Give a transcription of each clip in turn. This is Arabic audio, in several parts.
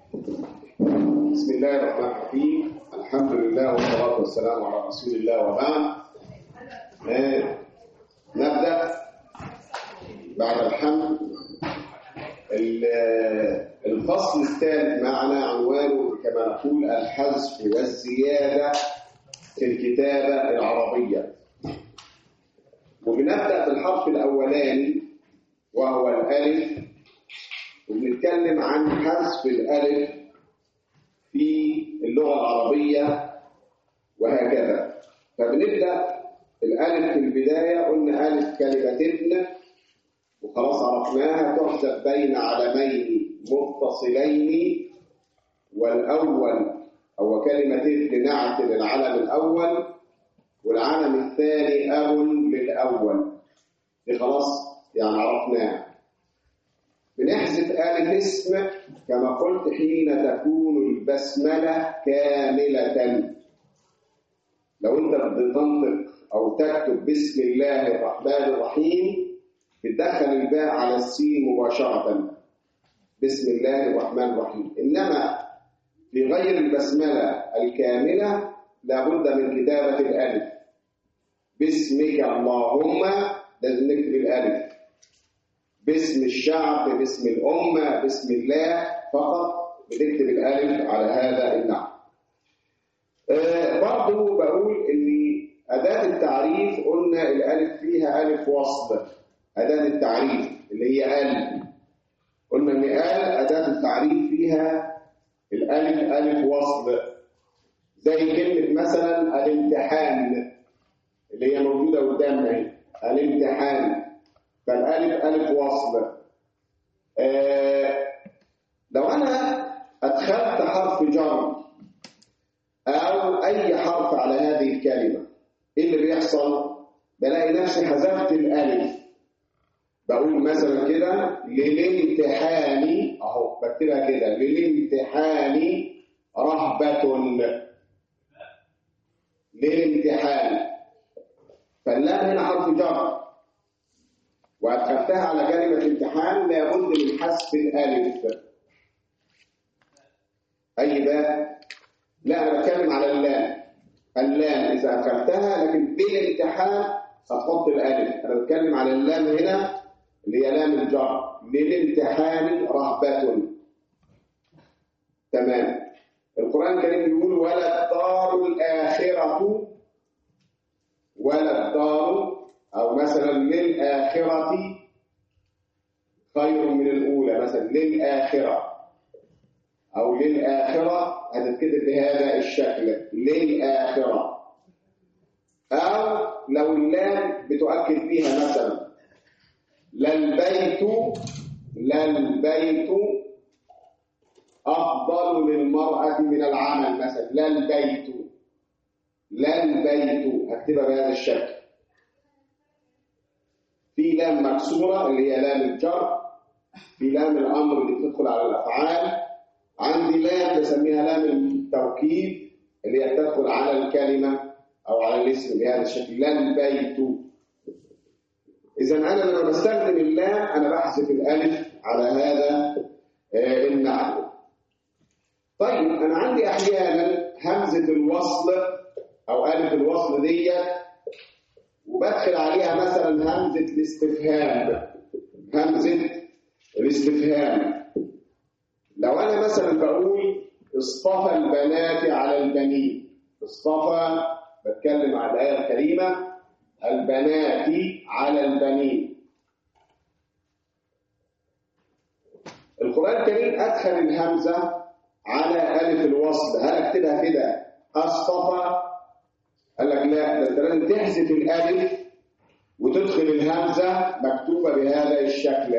بسم الله الرحمن الرحيم. الحمد لله والصلاة والسلام على رسول الله وبعد. نبدأ بعد الحمد الفصل الثالث معنا، عنوانه كما نقول الحذف والزيادة في الكتابة العربية. وبنبدأ بالحرف الأولاني وهو الألف، وبنتكلم عن حذف الألف في اللغة العربية وهكذا. فبنبدأ الألف في البداية، قلنا ألف كلمة ابن وخلاص عرفناها، تحذف بين علمين متصلين، والأول هو كلمة ابن نعت للعلم الأول، والعلم الثاني أب للأول. دي خلاص يعني عرفناها. بنحذف آلة اسم كما قلت حين تكون البسملة كاملة. لو أنت بتنطق أو تكتب بسم الله الرحمن الرحيم بتدخل الباء على السين مباشرة، بسم الله الرحمن الرحيم. إنما في غير البسملة الكاملة لابد من كتابة الألف. باسمك اللهم لازم نكتب الألف، باسم الشعب، باسم الأمة، باسم الله فقط بتكتب الألف على هذا النحو. برضو بقول إن أداة التعريف قلنا الألف فيها ألف وصل. أداة التعريف اللي هي ألف، قلنا إن أداة التعريف فيها الألف ألف وصل، زي كلمة مثلا الامتحان اللي هي موجودة قدامنا هنا، الامتحان، فالألف ألف وصل. لو أنا أدخلت حرف جر أو أي حرف على هذه الكلمة، إيه اللي بيحصل؟ بلاقي نفسي حذفت الألف. بقول مثلا كده للامتحان، أهو بكتبها كده، للامتحان رهبة، للامتحان، فاللام هنا حرف جر وأدخلتها على كلمة امتحان، لابد من حذف الألف. أي باء؟ لا، أنا بتكلم على اللام. اللام إذا أدخلتها، لكن بالامتحان هتحط الألف. أنا بتكلم على اللام هنا اللي هي لام الجر، للامتحان رهبة. تمام. القرآن الكريم بيقول ولا الدار الآخرة، ولا الدار، أو مثلا للآخرة خير من الأولى، مثلا للآخرة أو للآخرة هتتكتب بهذا الشكل، للآخرة. أو لو اللام بتؤكد فيها مثلا للبيت، للبيت أفضل للمرأة من العمل، مثلا للبيت، للبيت هكتبها بهذا الشكل. في لام مكسورة اللي هي لام الجر، في لام الأمر اللي بتدخل على الأفعال. عندي لام بسميها لام التوكيد اللي هي تدخل على الكلمة أو على الاسم بهذا الشكل، للبيت. إذا أنا لما بستخدم اللام أنا بحذف الألف على هذا النحو. طيب أنا عندي أحيانا همزة الوصل أو ألف الوصل دي وبدخل عليها مثلا همزة الاستفهام، همزة الاستفهام. لو أنا مثلا بقول اصطفى البنات على البنين، اصطفى، بتكلم على الآية الكريمة، البنات على البنين. القرآن الكريم أدخل الهمزة على ألف الوصل. هل أكتبها كده اصطفى؟ قال لك لا، ده انت لازم تحذف الالف وتدخل الهمزه مكتوبه بهذا الشكل.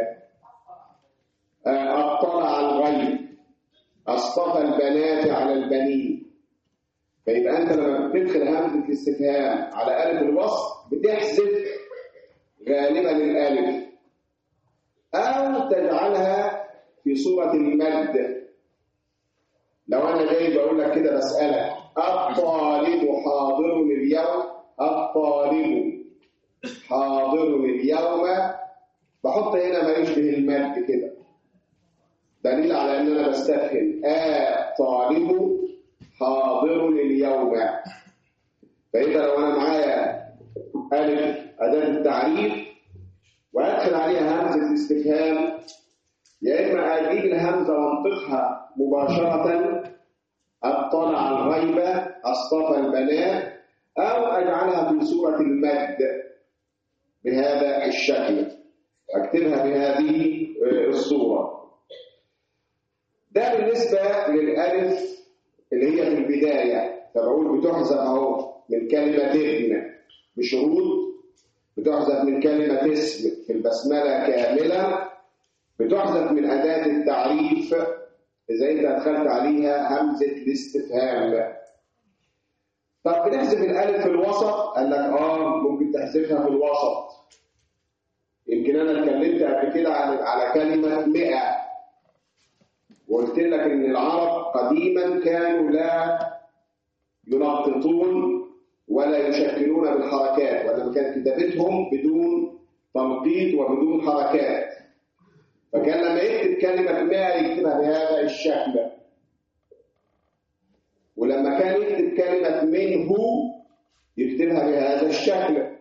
اطلع الغيب، اصطفى البنات على البنين. فيبقى انت لما بتدخل همزه الاستفهام على الف الوصل بتحذف غالبا الالف، او تجعلها في صوره المد. لو انا جاي بقول لك كده بسالك الطالب حاضر اليوم، الطالب حاضر اليوم، بحط هنا ما يشبه المد كده، دليل على ان انا بستفهم فإذا لو أنا معايا ألف أداة التعريف وأدخل عليها همزة استفهام، يا إما أجيب الهمزة وأنطقها مباشرة، أطلع الغيبة، أصطفى البنات، أو أجعلها في صورة المد بهذا الشكل، أكتبها بهذه الصورة. ده بالنسبة للألف اللي هي في البداية. فبقول بتحذف أهو من كلمة ابن بشروط، بتحذف من كلمة اسم في البسملة كاملة، بتحذف من أداة التعريف إذا أنت أدخلت عليها همزة الاستفهام. طب بنحذف الألف في الوسط؟ قال لك ممكن تحذفها في الوسط. يمكن أنا اتكلمت قبل كده على كلمة 100، وقلت لك إن العرب قديما كانوا لا ينقطون ولا يشكلون بالحركات، وإنما كانت كتابتهم بدون تنقيط وبدون حركات. فكان لما يكتب كلمة 100 يكتبها بهذا الشكل، ولما كان يكتب كلمة منه يكتبها بهذا الشكل.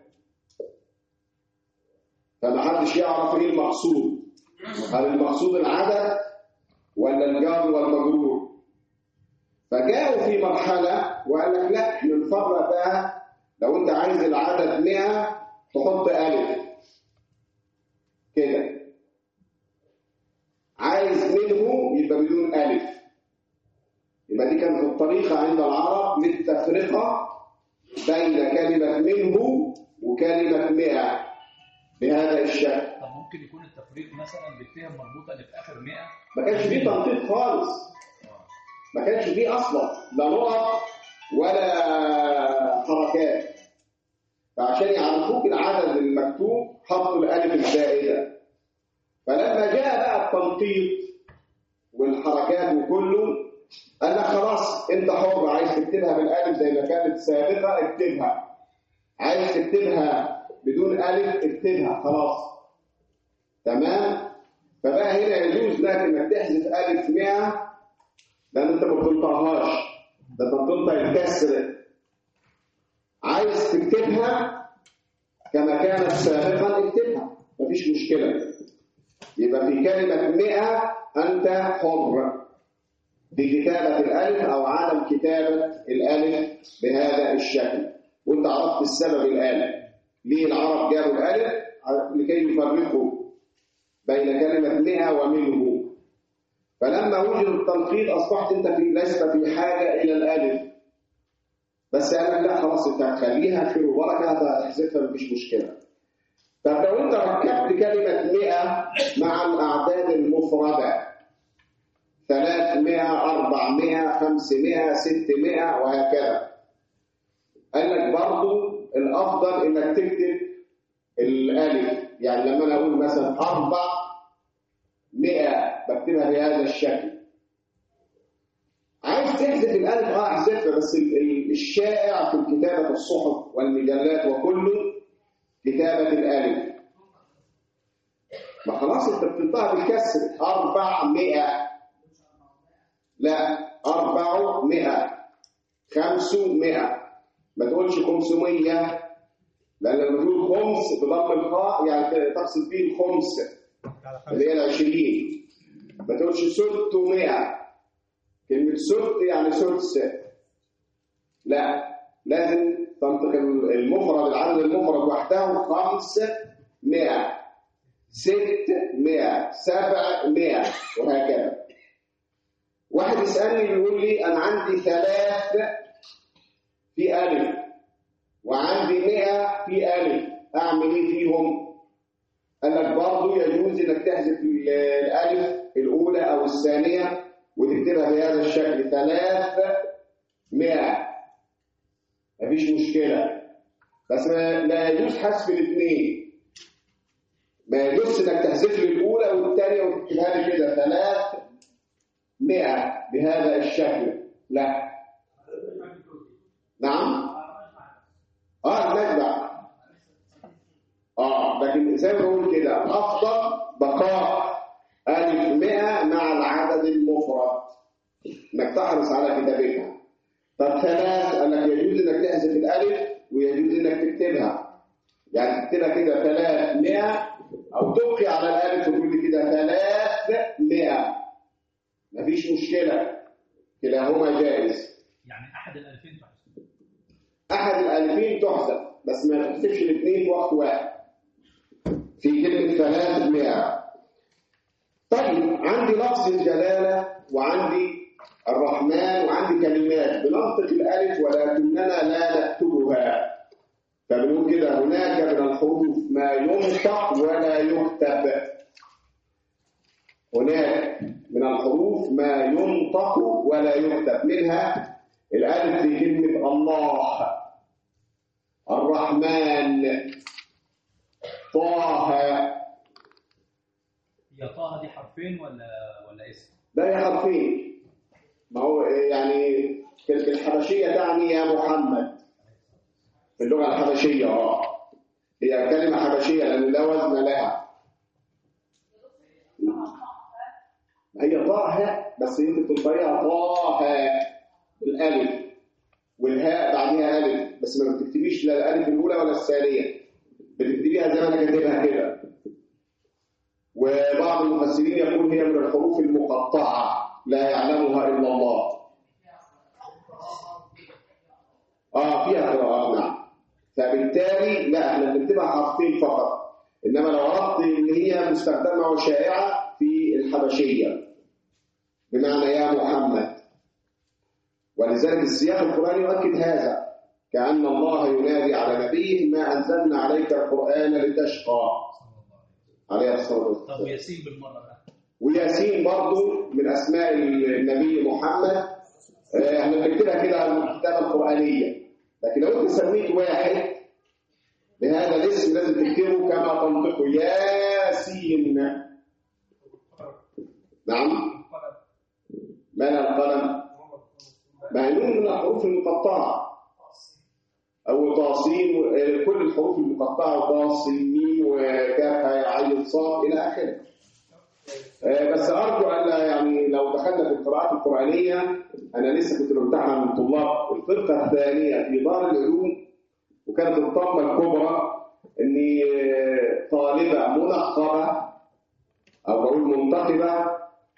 فما حدش يعرف ايه المقصود، هل المقصود العدد ولا الجار والمجرور. فجاءوا في مرحلة وقال لك لا، احنا نفرق بقى، لو انت عايز العدد 100 تحط ألف كده، عايز منه يبقى بدون ألف. يبقى دي كانت الطريقة عند العرب للتفرقة بين كلمة منه وكلمة 100 بهذا الشكل. طب ممكن يكون التفريق مثلا بالتهم مربوطة اللي في آخر 100 ما كانش فيه تنطيط خالص، ما كانش فيه أصلا لا نقط ولا حركات. فعشان يعرفوك العدد المكتوب حطوا الألف الزائدة. فلما جاء بقى التنطيط والحركات وكله، قال لك خلاص انت حر، عايز تكتبها بالالف زي ما كانت سابقه اكتبها، عايز تكتبها بدون الف اكتبها، خلاص تمام. فبقى هنا يجوز لك انك تحذف الف 100 لان انت ما بتنطقهاش، ده انت بتنطق الكسر. عايز تكتبها كما كانت سابقا اكتبها، مفيش مشكله. يبقى في كلمه 100 انت حر بكتابة الألف أو عدم كتابة الألف بهذا الشكل. وأنت عرفت السبب الآن ليه العرب جابوا الألف، لكي يفرقوا بين كلمة 100 ومنه. فلما وجد التنقيط أصبحت أنت لست في حاجة إلى الألف، بس قال لك لا خلاص أنت هتخليها خير وبركة، هتحذفها مفيش مشكلة. طب لو أنت ركبت كلمة 100 مع الأعداد المفردة 300 400 500 600 وهكذا، قال لك برضو الافضل انك تكتب الالف. يعني لما انا اقول مثلا 400 بكتبها بهذا الشكل. عايز تحذف الالف احذفها، بس الشائع في كتابه الصحف والمجلات وكله كتابه الالف. ما خلاص انت بتنطقها بالكسر 400، لا 400 500، ما تقولش 500 لان لما تقول خمس بضم الخاء يعني تقصد به الخمس اللي هي 20. ما تقولش 600، كلمة سدس يعني سدس، لا لازم تنطق المفرد العدد المفرد وحده 500 600 700 وهكذا. واحد يسألني بيقول لي أنا عندي 3 في ألف وعندي 100 في ألف، أعمل إيه فيهم؟ قال لك برضه يجوز إنك تحذف الألف الأولى أو الثانية وتكتبها بهذا الشكل 300، مفيش مشكلة. بس لا يجوز حذف الاثنين، ما يجوز إنك تحذف لي الأولى والثانية وتكتبها لي كده 300 بهذا الشكل، لا. نعم المجمع لكن زي ما بقول كده الافضل بقاء ألف 100 مع العدد المفرد، انك تحرص على كتابتها. طب ثلاث قال لك يجوز انك تحذف الالف ويجوز انك تكتبها، يعني تكتبها كده 300 او تبقي على الالف وتقول لي كده 300، مفيش مشكله، كلاهما جائز. يعني احد الالفين تحسب. احد الالفين تحذف بس ما تحذفش الاثنين في وقت واحد في كلمه 300. طيب عندي لفظ الجلاله وعندي الرحمن وعندي كلمات بننطق الالف ولكننا لا نكتبها، فبنقول كده هناك من الحروف ما ينطق ولا يكتب. هناك من الحروف ما ينطق ولا يكتب، منها الالف في كلمه الله، الرحمن، طه. هي طه دي حرفين ولا اسم؟ ده هي حرفين، ما هو يعني في الحبشيه تعني يا محمد، في اللغه الحبشيه هي كلمه حبشيه لان لا وزن لها. هي طه بس انت بتنطقيها طه بالالف والهاء بعدها الف، بس ما بتكتبيش لا الالف الاولى ولا الثانيه، بتكتبيها زي ما انا كاتبها كده. وبعض المفسرين يقول هي من الحروف المقطعه لا يعلمها الا الله. فيها قراءات نعم. فبالتالي لا احنا بنكتبها حرفين فقط، انما لو عرفت ان هي مستخدمه وشائعه في الحبشيه بمعنى يا محمد، ولذلك السياق القرآني يؤكد هذا، كأن الله ينادي على نبيه ما أنزلنا عليك القرآن لتشقى عليه الصلاة والسلام. طب ياسين بالمرة بقى. وياسين برضو من أسماء النبي محمد، احنا بنكتبها كده على الكتابة القرآنية، لكن لو أنت سميت واحد بهذا الاسم لازم تكتبه كما تنطقه ياسين. نعم. مال القلم؟ معنون من الحروف المقطعة أو طاسين، كل الحروف المقطعة طاسين ميم وكاف عين صاد إلى آخره. بس أرجو أن يعني لو دخلنا في القراءات القرآنية، أنا لسه كنت بمتحن من طلاب الفرقة الثانية في دار العلوم، وكانت الطامة الكبرى إني طالبة منقبة أو بقول منتقبة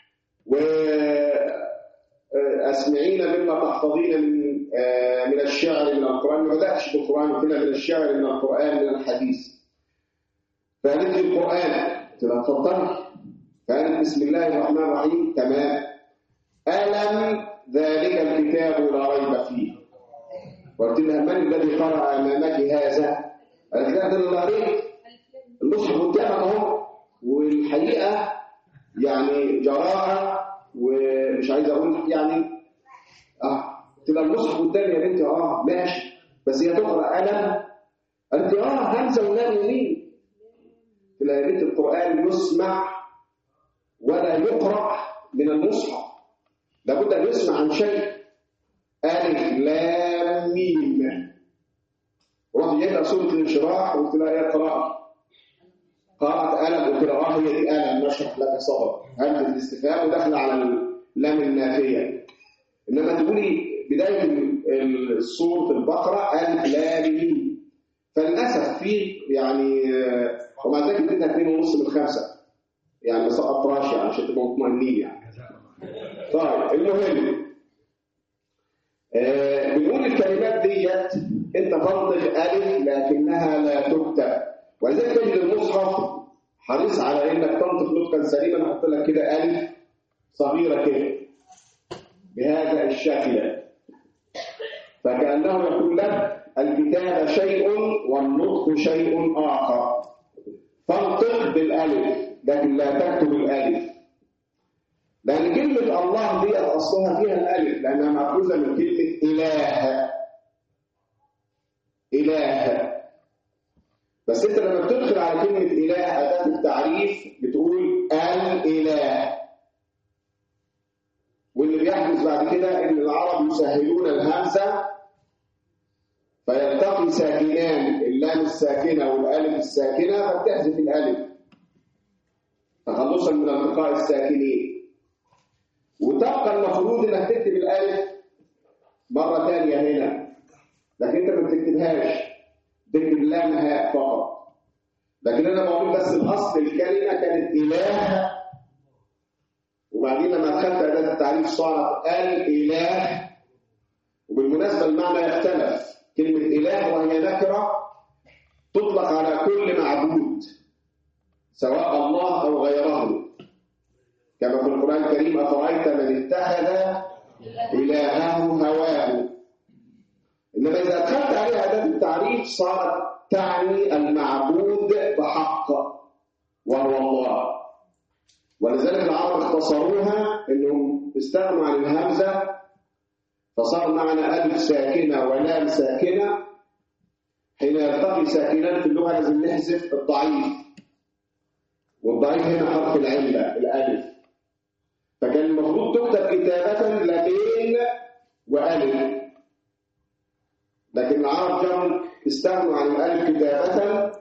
أسمعين مما تحفظين من الشعر من القرآن، ما بدأتش بالقرآن وكده، من الشعر من القرآن من الحديث. فقالت لي القرآن، قلت لها اتفضلي. فقالت بسم الله الرحمن الرحيم. تمام. ألم ذلك الكتاب لا ريب فيه. قلت لها من الذي قرأ أمامك هذا؟ قالت لا ده اللي قريت المصحف قدامك أهو. والحقيقة يعني جراءة ومش عايز اقول يعني تبقى المصحف قدامي يا بنتي. ماشي، بس هي تقرا قلم. قالت لي همزه ولام يمين. قلت لها يا بنت القران يسمع ولا يقرا من المصحف، لابد ان يسمع عن شيء. الف لام ميم. رحت جايبها سوره الانشراح وقلت لها يا قراءه. قرأت ألم، قلت لها هي دي ألم نشرح لك صدرك، همزة الاستفهام وداخله على اللام النافية. إنما تقولي بداية السورة البقرة ألف لام ميم، فللأسف في يعني ومع ذلك اديتها 2.5 من 5 يعني مسقط راشي عشان تبقوا مطمئنين يعني. طيب المهم بنقول الكلمات ديت أنت تنطق ألف لكنها لا تكتب، ولذلك تجد المصحف حريص على انك تنطق نطقا سليما، احط لك كده الف صغيره كده بهذا الشكل، فكانه يقول لك الكتابه شيء والنطق شيء اخر، فانطق بالالف لكن لا تكتب الالف، لان كلمه الله دي اصلها فيها الالف لانها ماخوذه من كلمه اله. اله، بس انت لما بتدخل على كلمة إله أداة التعريف بتقول الإله. واللي بيحدث بعد كده إن العرب يسهلون الهمزة فيلتقي ساكنان، اللام الساكنة والألف الساكنة، فبتحذف الألف تخلصا من التقاء الساكنين، وتبقى المفروض إنك تكتب الألف مرة ثانية هنا، لكن أنت ما بتكتبهاش، تكتب لام هاء فقط. لكن أنا بقول بس الأصل الكلمة كانت إله، وبعدين لما دخلت أداة التعريف صارت الإله. وبالمناسبة المعنى يختلف، كلمة إله وهي نكرة تطلق على كل معبود سواء الله أو غيره، كما في القرآن الكريم أفرأيت من اتخذ إلهه هواه. إنما إذا أدخلت عليها أداة التعريف صارت تعني المعبود بحق وهو الله. ولذلك العرب اختصروها إنهم استغنوا عن الهمزة، فصار معنا ألف ساكنة ولام ساكنة. حين يلتقي ساكنان في اللغة لازم نحذف الضعيف، والضعيف هنا حرف العلة الألف، فكان المفروض تكتب كتابة لامين وألف، لكن العرب كانوا استغنوا عن الألف كتابة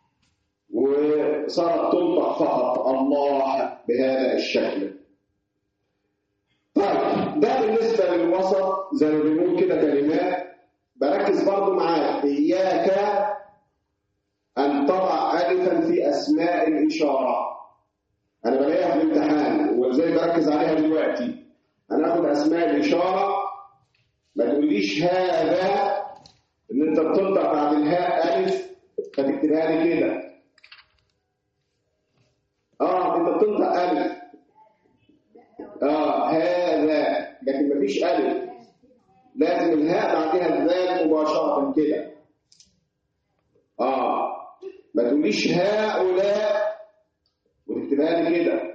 وصارت تنطق فقط الله بهذا الشكل. طيب ده بالنسبة للوسط زي ما بنقول كده كلمات. بركز برضو معاك، إياك أن تضع ألفا في أسماء الإشارة. أنا بلاقيها في الامتحان وإزاي بركز عليها دلوقتي. أنا أخذ أسماء الإشارة، ما تقوليش هذا إن أنت بتنطق بعد الهاء ألف فتكتبها لي كده. أنت بتنطق ألف، هذا، لكن مفيش ألف، لازم الهاء بعدها الذال مباشرة كده. ما تقوليش هؤلاء وتكتبها لي كده،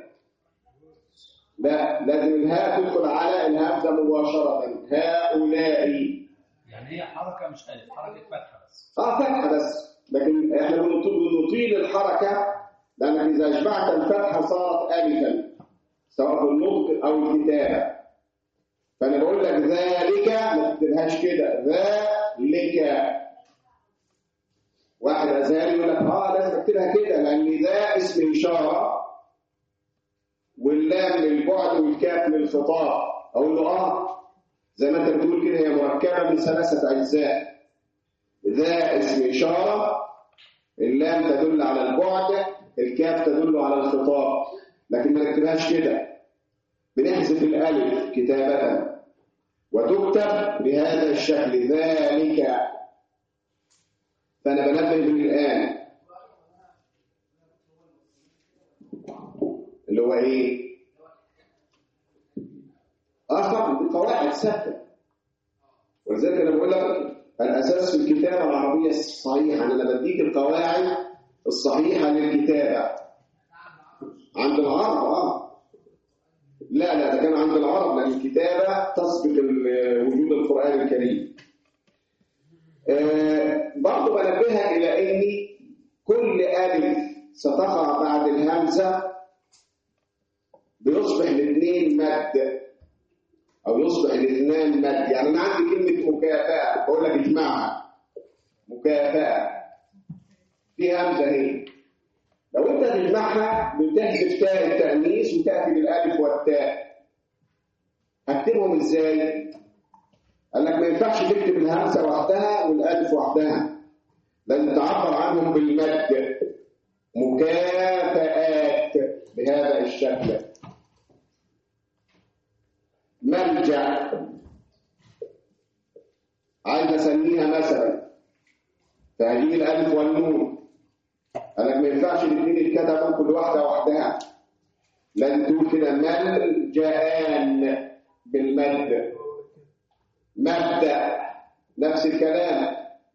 لا، لازم الهاء تدخل على الهمزة مباشرة. هؤلاء يعني هي حركة مش ألف، حركة فتحة بس. فتحة بس، لكن احنا بنطيل الحركة، لأنك إذا أشبعت الفتحة صارت ألفا سواء في النطق أو الكتابة. فأنا بقول لك ذلك ما تكتبهاش كده، ذلك. واحد أزهري يقول لك لازم أكتبها كده لأن ذا اسم إشارة واللام للبعد والكاف للخطاب. أقول له زي ما أنت بتقول كده، هي مركبة من 3 أجزاء. ذا اسم إشارة، اللام تدل على البعد، الكاف تدل على الخطاب، لكن ما نكتبهاش كده. بنحذف الألف كتابة وتكتب بهذا الشكل ذلك. فأنا بنبه من الآن اللي هو إيه؟ طبعا القواعد ثابتة، ولذلك أنا بقول لك الأساس في الكتابة العربية الصحيحة. أنا بديك القواعد الصحيحة للكتابة عند العرب. لا ده كان عند العرب، لأن الكتابة تسبق وجود القرآن الكريم. برضو بنبهها إلى أن كل ألف ستقع بعد الهمزة بيصبح الاثنين مد أو يصبح الاثنان مد. يعني أنا عندي كلمة مكافأة، بقول لك اجمعها، مكافأة في همزة هي، لو أنت تجمعها بتحذف تاء التأنيث وتأتي بالألف والتاء. هكتبهم إزاي؟ قال لك ما ينفعش تكتب الهمزة وحدها والألف وحدها، لازم تعبر عنهم بالمد. مكافآت بهذا الشكل. ملجأ، عايز أسميها مثلا، فهجيب الألف والنون. قال لك ما ينفعش الاثنين يتكتبوا كل واحدة وحدها، لازم تقول كده ملجأان بالمد. مبدأ نفس الكلام،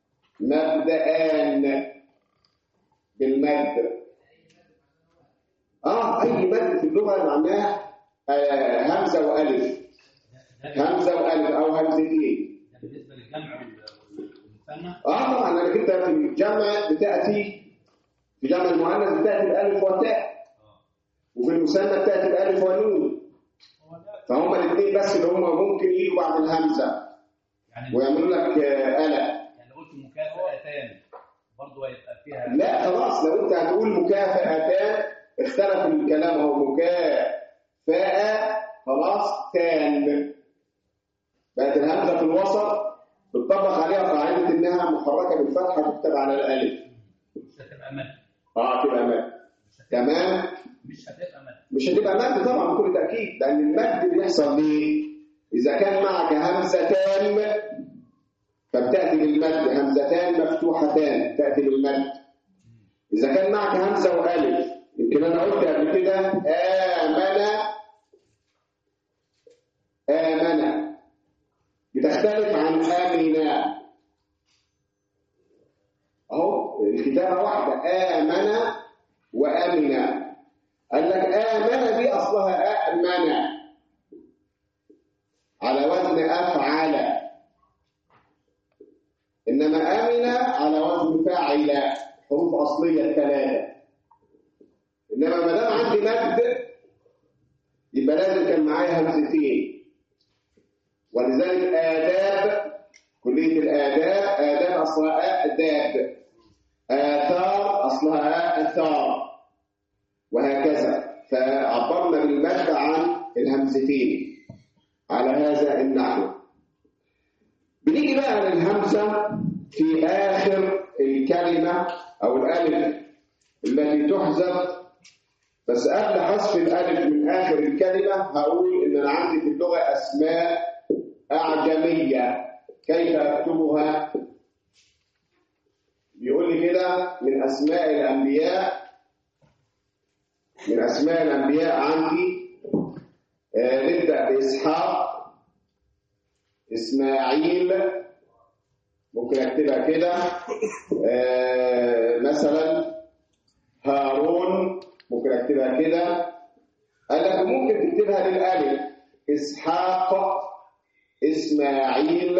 مبدأان بالمد. أي مد في اللغة معناه همزة وألف، همزة وألف أو همزتين. ده بالنسبة للجمع والمثنى. طبعا أنا كنت في الجمع بتأتي، في جمع المؤنث بتأتي الألف والتاء، وفي المثنى بتأتي الألف والنون. فهم الاثنين بس اللي هم ممكن يجوا بعد الهمزة يعني ويعملوا لك ألا. يعني لو قلت مكافأتان برضه هيبقى فيها. لا خلاص، لو أنت هتقول مكافأتان اختلف الكلام، هو مكافأة خلاص تان. بقت الهمزة في الوسط بتطبق عليها قاعدة إنها محركة بالفتحة تكتب على الألف. مش هتبقى مد. تبقى مد. تمام؟ مش هتبقى مد طبعا بكل تأكيد، لأن المد بيحصل ليه؟ إذا كان معك همزتان فبتأتي بالمد، همزتان مفتوحتان تأتي بالمد. إذا كان معك همزة وألف، يمكن أنا قلت قبل كده آمن بتختلف عن آمنا. أهو الكتابة واحدة، آمن وآمنا. قال لك آمن دي أصلها آمن على وزن أفعل، إنما آمن على وزن فاعل، حروف أصلية 3. إنما ما دام عندي مد يبقى لازم كان معايا همزتين، ولذلك آداب، كلية الآداب، آداب أصلها آداب، آثار أصلها آثار، وهكذا. فعبرنا بالمد عن الهمزتين على هذا النحو. بنيجي بقى للهمزة في آخر الكلمة أو الألف التي تحذف. بس قبل حذف الألف من آخر الكلمة هقول إن أنا عندي في اللغة أسماء أعجمية، كيف أكتبها؟ بيقول لي كده من أسماء الأنبياء عندي نبدأ بإسحاق، إسماعيل، ممكن أكتبها كده، مثلا هارون، ممكن أكتبها كده. قال لك ممكن تكتبها بالألف، إسحاق، إسماعيل،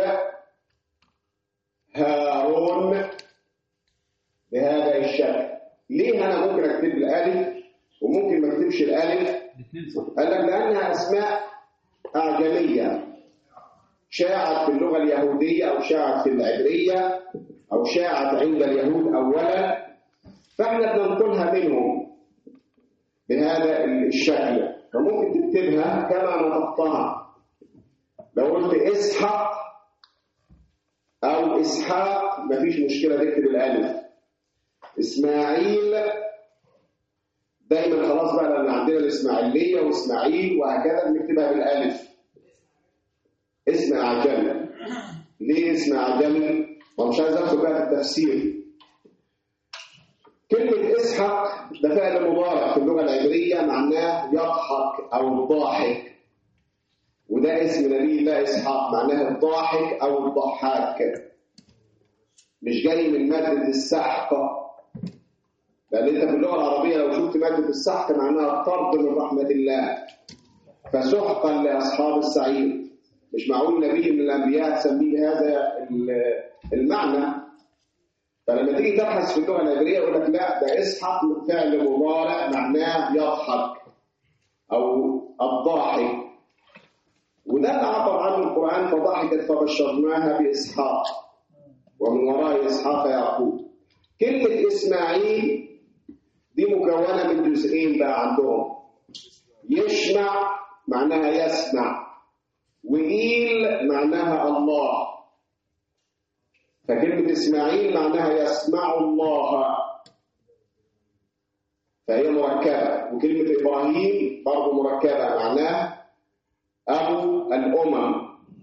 هارون، بهذا الشكل. ليه أنا ممكن أكتب الألف وممكن ما أكتبش الألف؟ قال لك لأنها أسماء أعجمية شاعت في اللغة اليهودية أو شاعت في العبرية أو شاعت عند اليهود أولا، فإحنا بننقلها منهم بهذا الشكل، فممكن تكتبها كما نطقتها. لو قلت إسحاق أو إسحاق مفيش مشكلة تكتب الألف. إسماعيل دايما خلاص بقى، لأن عندنا الإسماعيلية وإسماعيل وهكذا بنكتبها بالألف. اسم أعجمي. ليه اسم أعجمي؟ ومش عايز أدخل بقى في التفسير. كلمة إسحاق ده فعل مضارع في اللغة العبرية معناه يضحك أو الضاحك، وده اسم نبي الله إسحاق معناه الضاحك أو الضحاك، مش جاي من مادة السحق، لأن أنت في اللغة العربية لو شفت مادة السحق معناها الطرد من رحمة الله، فسحقا لأصحاب السعير. مش معقول نبي من الأنبياء تسميه هذا المعنى. فلما تيجي تبحث في اللغة العبرية يقول لك لا، ده إسحاق فعل مضارع معناه يضحك أو الضاحك، وده اللي عبر عنه القرآن، فضحكت فبشرناها بإسحاق ومن وراء إسحاق يعقوب. كلمة إسماعيل دي مكونة من جزئين بقى عندهم، يشمع معناها يسمع، وإيل معناها الله. فكلمة إسماعيل معناها يسمع الله، فهي مركبة. وكلمة إبراهيم برضه مركبة معناه أبو الأمم،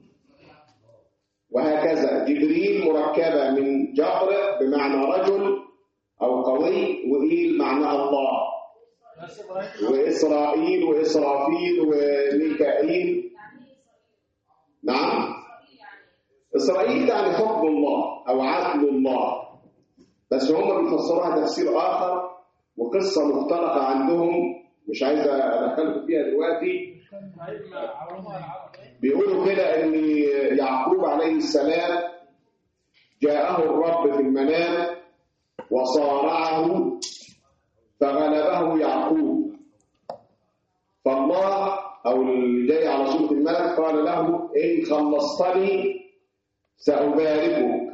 وهكذا. جبريل مركبة من جبر بمعنى رجل أو قوي، وإيل معناه الله، وإسرائيل وإسرافيل وميكائيل. نعم، إسرائيل يعني حكم الله أو عدل الله، بس هم بيفسروها تفسير آخر وقصة مختلقة عندهم مش عايز أدخلكم فيها دلوقتي. بيقولوا كده إن يعقوب عليه السلام جاءه الرب في المنام وصارعه فغلبه يعقوب، فالله أو اللي جاي على صورة الملك قال له إن خلصتني سأباركك،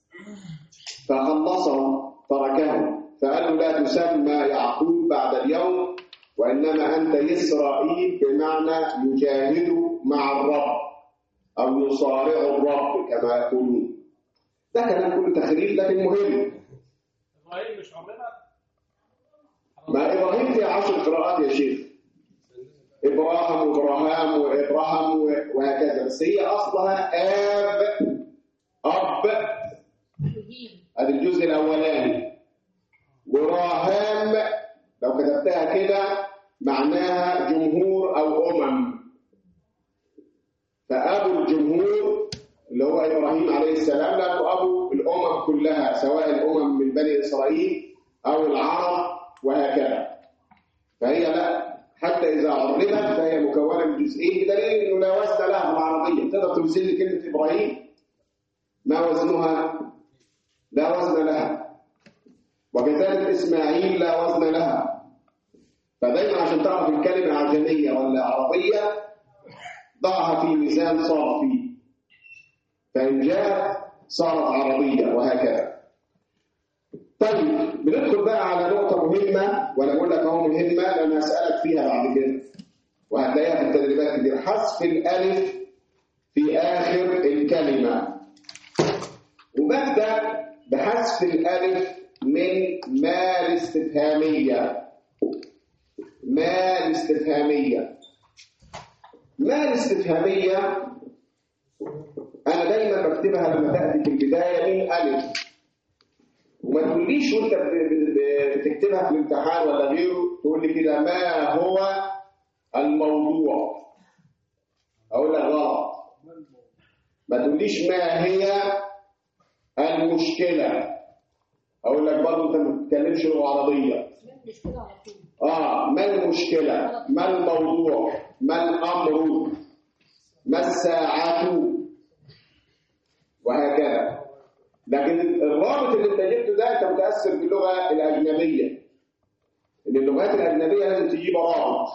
فخلصه تركه، فقال له لا تسمى يعقوب بعد اليوم، وإنما أنت إسرائيل، بمعنى يجاهد مع الرب. أو يصارع الرب كما يقولون. ده كلام كله تخريف لكن مهم. إبراهيم مش عمرنا ما إبراهيم فيها 10 قراءات يا شيخ، إبراهام وإبراهام وإبراهام وهكذا، بس هي أصلها أب هذا الجزء الأولاني، وراهام لو كتبتها كده معناها جمهور أو أمم. فأبو الجمهور اللي هو إبراهيم عليه السلام لأنه أبو الأمم كلها، سواء الأمم من بني إسرائيل أو العرب وهكذا. فهي لا، حتى إذا عربت فهي مكونة من جزئين، بدليل إنه لا وزن لها في العربية. تقدر توزن لي كلمة إبراهيم؟ ما وزنها؟ لا وزن لها. وكذلك إسماعيل لا وزن لها. فدايما عشان تعرف الكلمة عجمية ولا عربية ضعها في ميزان صرفي، فإن جاءت صارت عربية وهكذا. طيب بندخل بقى على نقطة مهمة، وأنا أقول لك أهو مهمة لأن هسألك فيها بعد كده وهتلاقيها في التدريبات كتير. حذف الألف في آخر الكلمة، وببدأ بحذف الألف من ما الاستفهامية. ما الاستفهامية أنا دايما بكتبها لما تأتي في البداية من ألف، وما تقوليش وانت بتكتبها في الامتحان ولا غيره تقول لي كده ما هو الموضوع، اقول لك غلط. ما تقوليش ما هي المشكله، اقول لك برضه انت ما بتتكلمش لغه عربيه. ما المشكله، ما الموضوع، ما الامر، ما الساعه وهكذا. لكن الرابط اللي انت جبته ده انت متاثر باللغه الاجنبيه، ان اللغات الاجنبيه لازم تجيب رابط.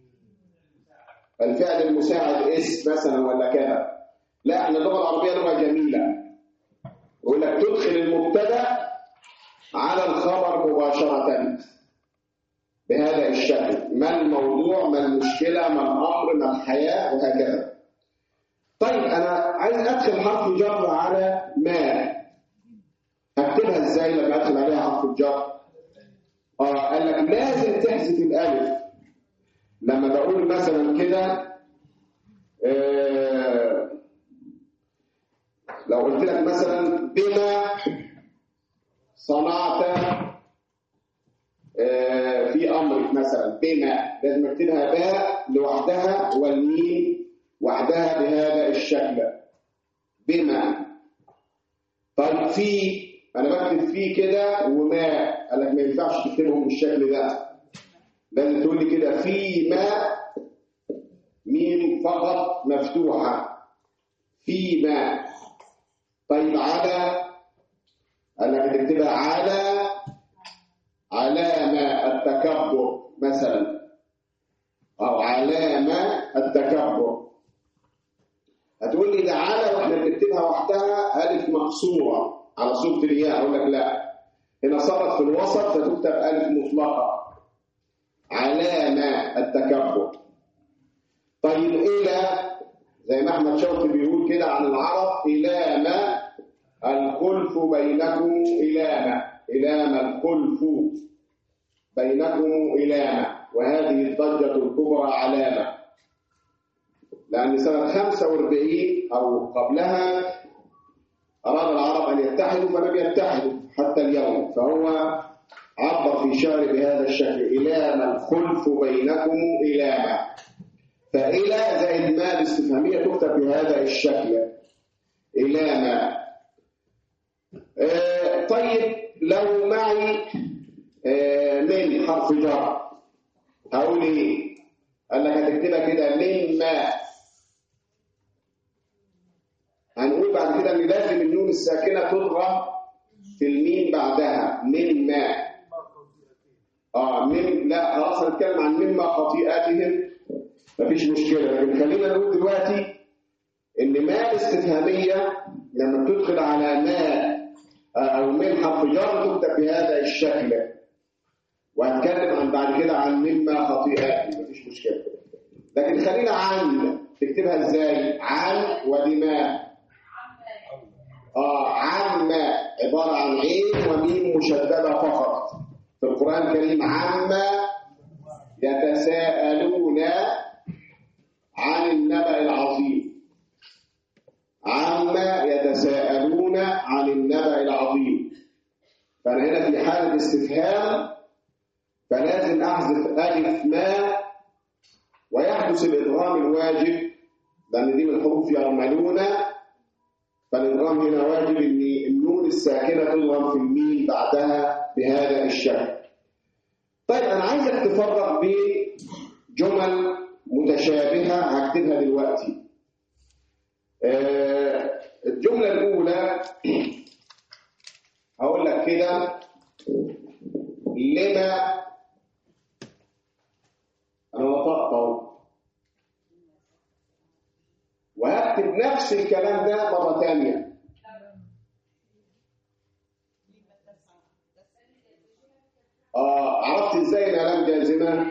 الفعل المساعد اسم مثلا ولا كذا. لا، احنا اللغه العربيه لغه جميله، يقول لك تدخل المبتدا على الخبر مباشره بهذا الشكل: ما الموضوع، ما المشكله، ما الامر، ما الحياه وهكذا. طيب انا عايز ادخل حرف جر على ما، هكتبها ازاي لما ادخل عليها حرف الجر؟ قال لك لازم تحذف الالف. لما بقول مثلا كده لو قلت لك مثلا بما صنعت في امرك مثلا، بما لازم اكتبها باء لوحدها والميم وحدها بهذا الشكل، بما. طيب في، انا بكتب فيه كده وما، قال لك ما ينفعش تكتبهم بالشكل ده، لازم تقول لي كده فيما، ميم فقط مفتوحه، فيما. طيب على، قال لك تكتبها على علامه التكبر مثلا، او علامه التكبر. هتقول لي ده على واحنا بنكتبها وحدها الف مقصوره على صوره الياء، اقول لك لا، هنا صارت في الوسط فتكتب الف مطلقه، علامه التكبر. طيب الى، زي ما احمد شوقي بيقول كده عن العرب: الى ما الخلف بينكم، الى ما الخلف بينكم الى ما، وهذه الضجه الكبرى علامه. لأن سنة 45 أو قبلها أراد العرب أن يتحدوا فلم يتحدوا حتى اليوم، فهو عبر في شعر بهذا الشكل: إلى ما الخلف بينكم إلى ما. فإلى زائد ما الاستفهامية تكتب بهذا الشكل، إلى ما. طيب لو معي من حرف جر هقول إيه؟ قال لك هتكتبها كده من ما. هنقول بعد كده ان لازم النون الساكنه تضغم في الميم بعدها، من ما. من، لا خلاص هنتكلم عن مما خطيئاتهم مفيش مشكله، لكن خلينا نقول دلوقتي ان ما الاستفهاميه لما تدخل على ما او من حرف جر تكتب بهذا الشكل، وهنتكلم عن بعد كده عن مما خطيئاتهم مفيش مشكله. لكن خلينا عن، تكتبها ازاي؟ عن ودي عبارة عن عين وميم مشددة فقط في القرآن الكريم. عما يتساءلون عن النبأ العظيم. عما يتساءلون عن النبأ العظيم. فأنا هنا في حالة استفهام، فلازم أحذف ألف ما ويحدث الإدغام الواجب، لأن دي من حروف يعملون، فالإدغام هنا واجب إن النون الساكنة تضغم في الميم بعدها بهذا الشكل. طيب أنا عايزك تفرق بين جمل متشابهة هكتبها دلوقتي. الجملة الأولى هقول لك كده: لما، أنا نطقت أهو، وهكتب نفس الكلام ده مرة ثانية. عرفت ازاي انها لام جازمة؟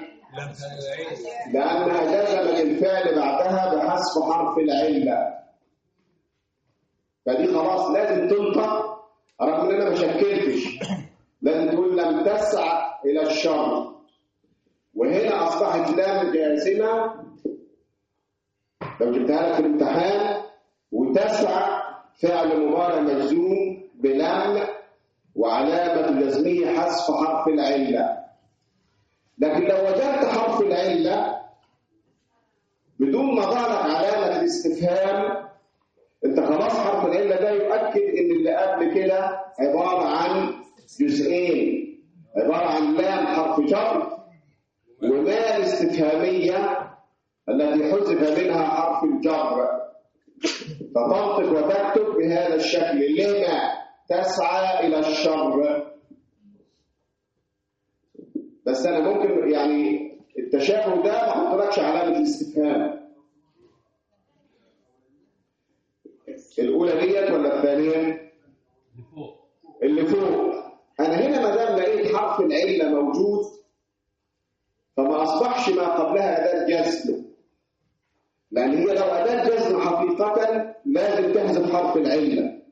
لأنها جزمت الفعل بعدها بحذف حرف العلة، فدي خلاص لازم تنطق رغم ان انا ما شكلتش. لازم تقول لم تسع الى الشر، وهنا اصبحت لام جازمة لو جبتها لك في الامتحان، وتسع فعل مضارع مجزوم بلام وعلامة جزمه حذف حرف العلة. لكن لو وجدت حرف العلة بدون ما ضع لك علامة الاستفهام، انت خلاص حرف العلة ده يؤكد ان اللي قبل كده عبارة عن جزئين، عبارة عن لام حرف جر وما الاستفهامية التي حذف منها حرف الجر. فتنطق وتكتب بهذا الشكل: لما تسعى إلى الشر. بس أنا ممكن يعني التشابه ده ما احطلكش علامة الاستفهام. الأولى ديت ولا الثانية؟ اللي فوق. أنا هنا ما دام لقيت حرف العلة موجود فما أصبحش ما قبلها أداة جزم، لأن هي لو أداة جزم حقيقة لازم تحذف حرف العلة.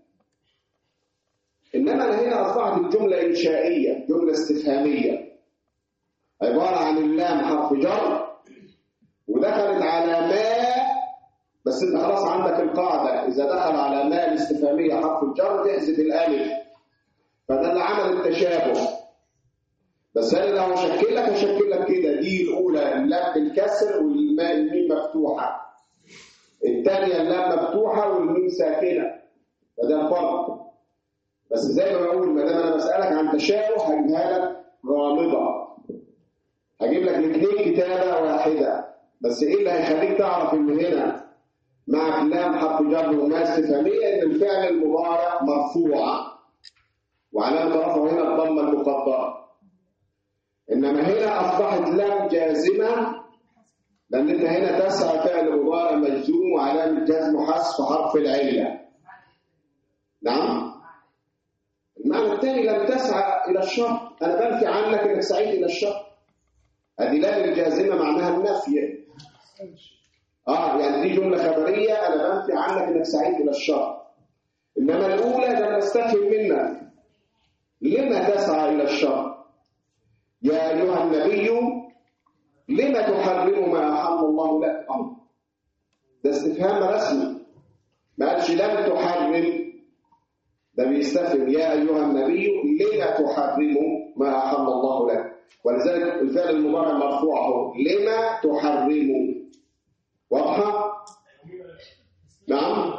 إنما أنا هنا أصبحت الجملة إنشائية، جملة استفهامية، عبارة عن اللام حرف جر ودخلت على ما، بس أنت خلاص عندك القاعدة إذا دخل على ما الاستفهامية حرف الجر تحذف الألف، فده اللي عمل التشابه. بس أنا لو هشكل لك كده: دي الأولى اللام بالكسر والميم مفتوحة، الثانية اللام مفتوحة والميم ساكنة، فده الفرق. بس زي ما بقول، ما دام انا بسالك عن تشابه هجيبها لك غامضه، هجيب لك الاثنين كتابه واحده. بس ايه اللي هيخليك تعرف ان هنا مع لام حرف جر وما استفهاميه ان الفعل المضارع مرفوع وعلامه رفعه هنا الضمه المقدره، انما هنا اصبحت لام جازمه لان انت هنا تسعى فعل مضارع مجزوم وعلامه جزمه حذف حرف العله. نعم. المعنى الثاني لم تسعى إلى الشر، أنا بنفي عنك إنك سعيد إلى الشر. هذه لام الجازمة معناها النفي. يعني دي جملة خبرية، أنا بنفي عنك إنك سعيد إلى الشر. إنما الأولى ده نستفهم منك: لما تسعى إلى الشر؟ يا أيها النبي لما تحرم ما أحل الله لك؟ ده استفهام رسمي، ما قالش لم تحرم، ده بيستفهم يا أيها النبي لما تحرم ما أحل الله لك. ولذلك الفعل المضارع مرفوع اهو، لما تحرم. واضحة؟ نعم.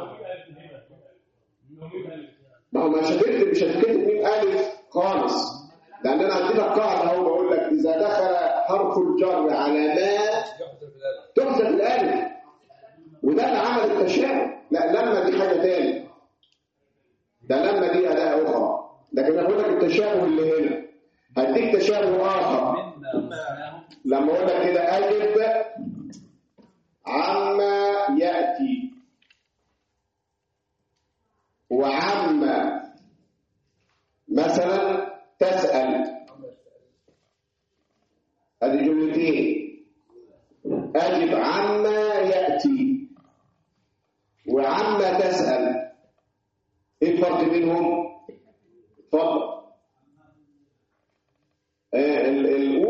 ما هو مش هتكتب مين ألف خالص، لأن أنا عندي لك قاعدة أهو بقول لك إذا دخل حرف الجر على ما تحذف الألف، وده اللي عمل التشابه. لا، لما دي حاجة تاني، ده لما دي أداة أخرى. لكن أقول لك التشابه اللي هنا، هديك تشابه آخر لما أقول لك كده: أجب عما يأتي وعما مثلا تسأل. هذه جملتين: أجب عما يأتي وعما تسأل. ايه الفرق بينهم؟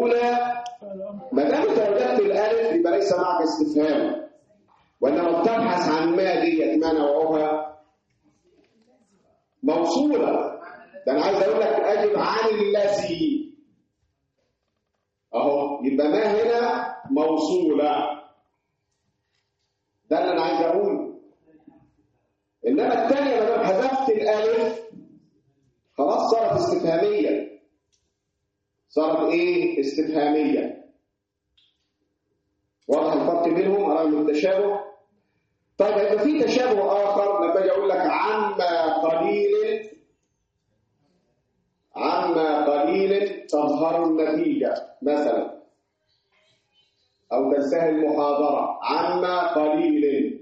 الأولى ما دام أنت وجدت الألف يبقى ليس معك استفهام، وإنما بتبحث عن ما ديت ما نوعها موصولة. ده أنا عايز أقول لك أجب عن الذي أهو، يبقى ما هنا موصولة. ده اللي أنا عايز أقوله. إنما الثانية ما دام حذفت الألف خلاص صارت استفهامية. صارت إيه؟ استفهامية. واضح الفرق بينهم رغم التشابه؟ طيب يبقى في تشابه آخر لما أجي أقول لك عما قليل تظهر النتيجة مثلا، أو تنتهي المحاضرة. عما قليل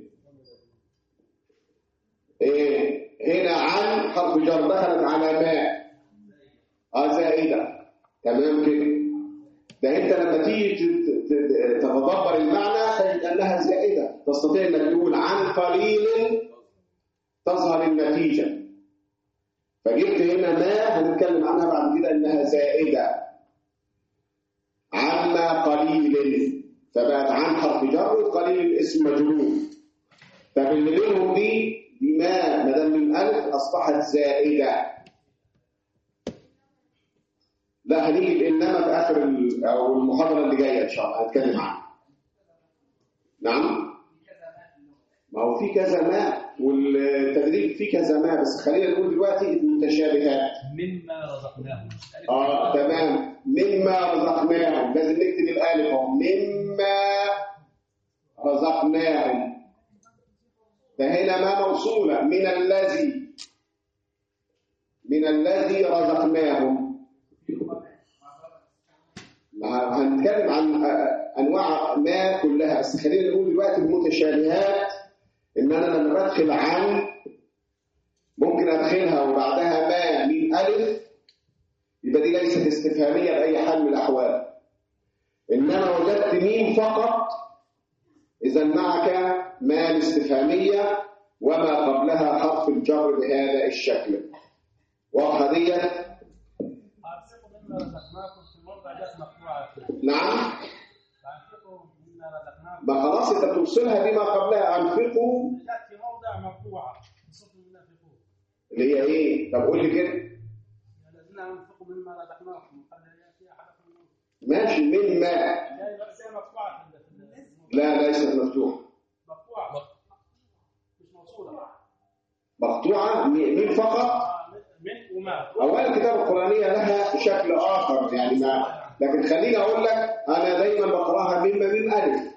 إيه؟ هنا عن حرف جر دخلت على ما زائدة. تمام كده. ده أنت لما تيجي تتدبر المعنى تجد أنها زائدة، تستطيع أن تقول عن قليل تظهر النتيجة. فجبت هنا ما هنتكلم عنها بعد كده أنها زائدة. عما قليل فبقت عن حرف جر وقليل الاسم مجرور. طب اللي بينهم دي ما دام من ألف أصبحت زائدة. لا هنيجي بإنما في آخر أو المحاضرة اللي جاية إن شاء الله هنتكلم عنها. نعم؟ ما هو في كذا ما، والتدريب في كذا ما، بس خلينا نقول دلوقتي المتشابهات. مما رزقناهم. تمام. مما رزقناهم لازم نكتب الألف اهو. مما رزقناهم. فهنا ما موصولة. من الذي رزقناهم. هنتكلم عن أنواع ما كلها، بس خلينا نقول دلوقتي المتشابهات. إن أنا لما بدخل عن ممكن أدخلها وبعدها ما من ألف، يبقى دي ليست استفهامية بأي حال من الأحوال. إنما وجدت ميم فقط، إذا معك ما الاستفهامية وما قبلها حرف الجر بهذا الشكل. واضحة ديت؟ نعم. ما خلاص انت توصلها بما قبلها. انفقوا في موضع مرفوعه اللي هي ايه؟ طب قول لي كده. الذين انفقوا مما رزقناهم قبل ان ياتي احدكم الموت. ماشي. مما لا ليست مفتوحه. مقطوعه مش موصوله. مقطوعه مين فقط؟ من وما. اولا الكتاب القرانيه لها شكل اخر يعني ما، لكن خليني اقول لك انا دايما بقراها مما من الف.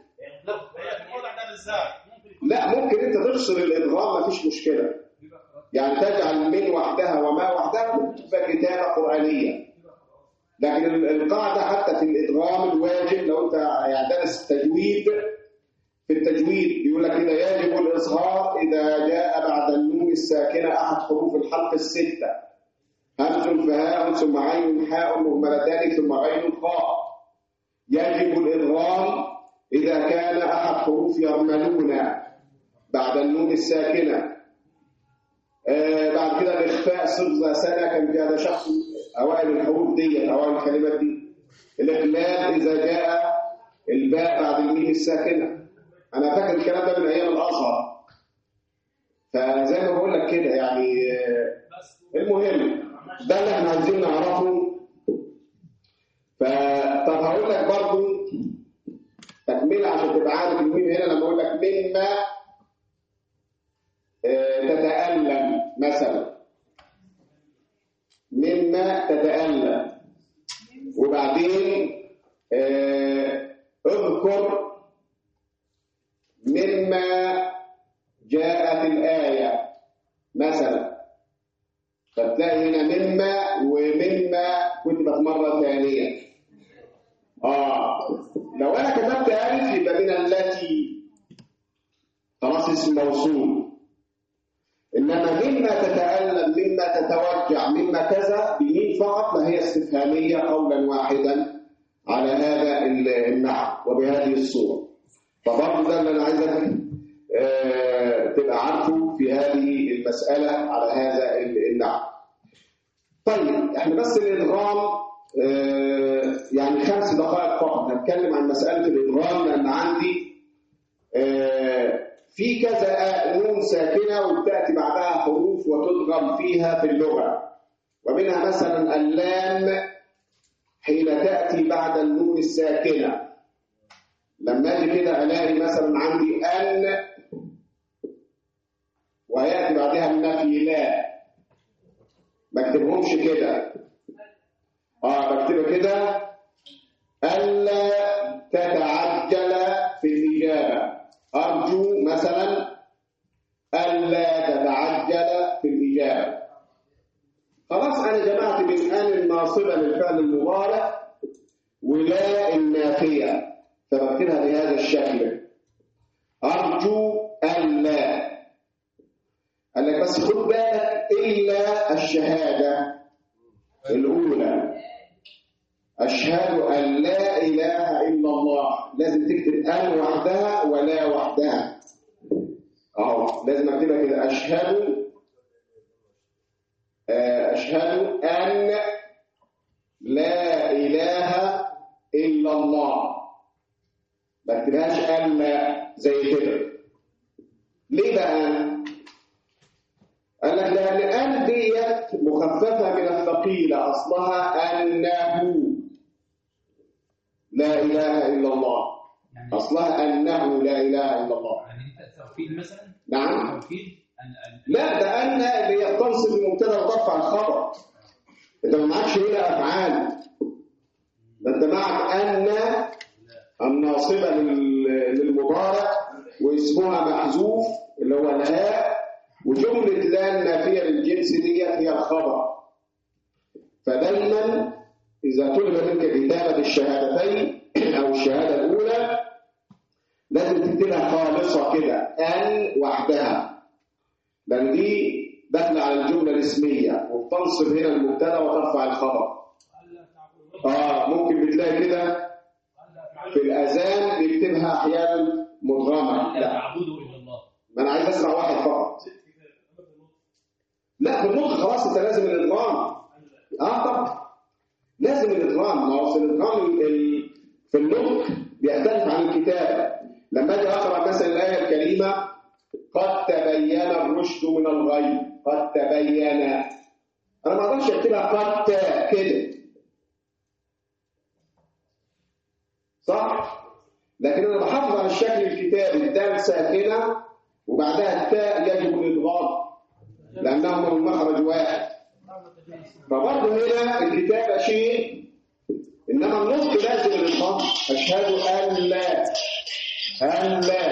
لا ممكن انت تفصل الادغام ما فيش مشكله، يعني تجعل من وحدها وما وحدها تبقى كتابه قرانيه. لكن القاعده حتى في الادغام الواجب لو انت يعني درس التجويد، في التجويد بيقول لك كده يجب الاظهار اذا جاء بعد النون الساكنه احد حروف الحلق السته، همز فهاء ثم عين حاء مهملتان ثم غين خاء. يجب الادغام إذا كان أحد حروف يرملون بعد النون الساكنة. بعد كده الإخفاء صفزة سنة كان في هذا شخص أوائل الحروف دي أوائل الكلمات دي. الإقلال إذا جاء الباء بعد الميم الساكنة. أنا فاكر الكلام ده من أيام الأزهر، فزي ما بقول لك كده يعني. المهم ده اللي احنا عايزين نعرفه. طب هقول لك برضو تكملة عشان تبقى عارف الميم هنا. لما اقول لك مما تتألم مثلا، مما تتألم، وبعدين اذكر مما جاءت الآية مثلا، فتلاقي هنا مما ومما كتبت مرة ثانية. لو أنا كتبت ألف يبقى من التي خلاص اسم موصول. إنما مما تتألم، مما تتوجع، مما كذا بمين فقط، ما هي استفهامية قولا واحدا على هذا النحو وبهذه الصورة. فبرضه ده اللي أنا عايزك تبقى عارفه في هذه المسألة على هذا النحو. طيب احنا بس الإدغام يعني 5 دقائق فقط هتكلم عن مسألة الإدغام، لأن عندي في كذا نون ساكنة وبتأتي بعدها حروف وتدغم فيها في اللغة، ومنها مثلا اللام حين تأتي بعد النون الساكنة. لما أجي كده ألاقي مثلا عندي أن ويأتي بعدها النفي لا، ما اكتبهمش كده، بكتبها كده ألا تتعجل في الإجابة. أرجو مثلا ألا تتعجل في الإجابة. خلاص أنا جمعت بين أن الناصبة للفعل المضارع ولا النافية، فبكتبها بهذا الشكل: أرجو ألا. قال لك بس خد بالك إلا الشهادة الأولى، أشهد أن لا إله إلا الله، لازم تكتب أن وحدها ولا وحدها. لازم أكتبها كده: أشهد أن لا إله إلا الله، ما اكتبهاش أن زي كده. ليه بقى؟ قال لك لأن أن ديت مخففة من الثقيلة، أصلها أنه لا إله إلا الله، أصلها أنه لا إله إلا الله. يعني أنت توكيد مثلا؟ نعم. توكيد لا، ده أن اللي هي بتنصب المبتدأ وترفع الخبر. أنت ما معكش هنا أفعال، ده أنت معك أن الناصبة للمضارع واسمها محذوف اللي هو الهاء، وجملة لا النافية للجنس دي هي الخبر. فدايما إذا طلب منك كتابة الشهادتين أو الشهادة الأولى لازم تكتبها خالصة كده أن وحدها، لأن دي داخلة على الجملة الاسمية وبتنصب هنا المبتدأ وترفع الخبر. ممكن بتلاقي كده في الأذان بيكتبها أحيانا مدغمة. لا تعبدوا إلا الله. ما أنا عايز أسمع واحد فقط. لا، في النطق خلاص أنت لازم الإدغام. طبعا لازم الإدغام. ما هو الإدغام في النطق بيختلف عن الكتابة. لما أجي أقرأ مثلا الآية الكريمة: قد تبين الرشد من الغي، قد تبين، أنا ما أقدرش أكتبها قد كده، صح؟ لكن أنا بحافظ على الشكل الكتابي، الدال ساكنة وبعدها التاء يجب الإدغام لأنهما من مخرج واحد. فبرضه هنا الكتابة شيء، إنما النطق لازم الإدغام. أشهد أن لا